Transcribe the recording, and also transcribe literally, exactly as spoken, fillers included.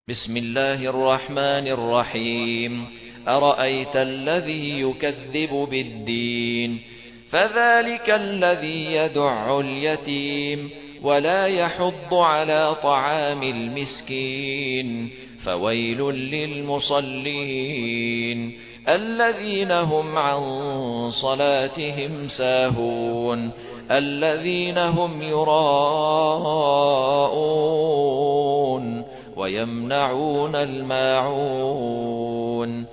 بسم الله الرحمن الرحيم أرأيت الذي يكذب بالدين فذلك الذي يدع اليتيم ولا يحض على طعام المسكين فويل للمصلين الذين هم عن صلاتهم ساهون الذين هم يراءون ويمنعون الماعون